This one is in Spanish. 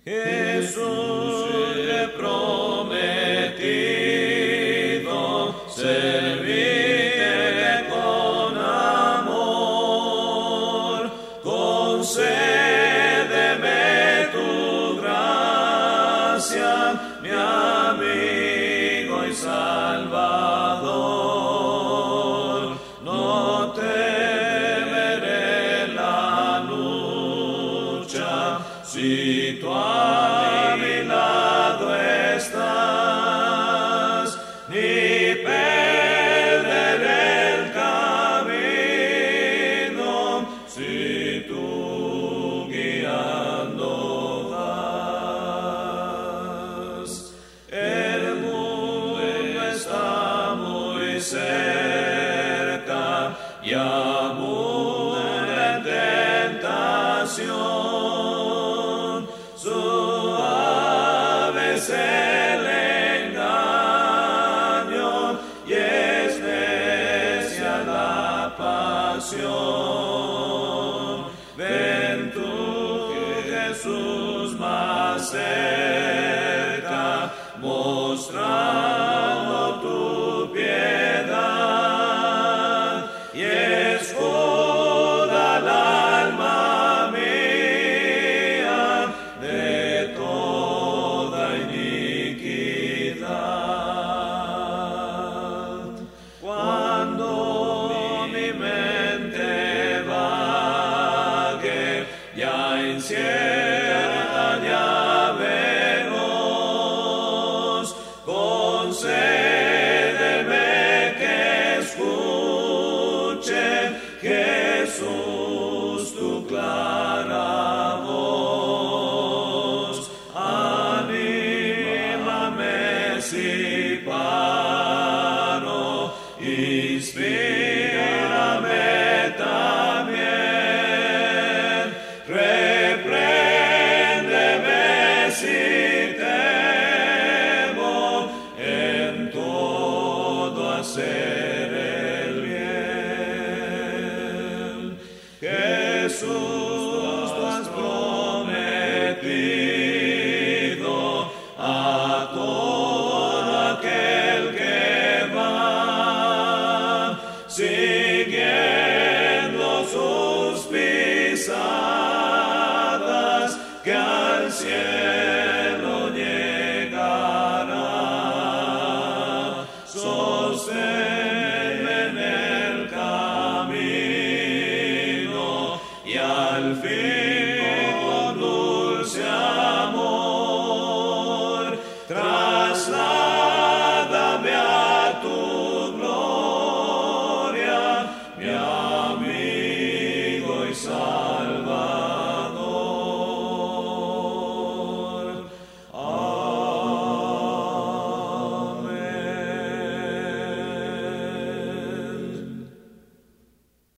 Jesús le prometido servirte con amor, concédeme tu gracia, mi amigo y Salvador. No temeré la lucha si tú a mi lado estás, ni perderé el camino si tú guiando vas. El mundo está muy cerca y abunda en tentación. Suave es el engaño y es necia la pasión. Ven tú, Jesús, más cerca, mostrando tu piedad, y escuda al alma mía de toda iniquidad. Cuando mi mente vague, ya incierta, ya veloz, concédeme que escuche, Jesús, tu clara voz. Anímame si paro, inspírame también, repréndeme si temo, en todo hacer el bien. Jesús, tú has prometido a todo aquel que va siguiendo sus pisadas, que al cielo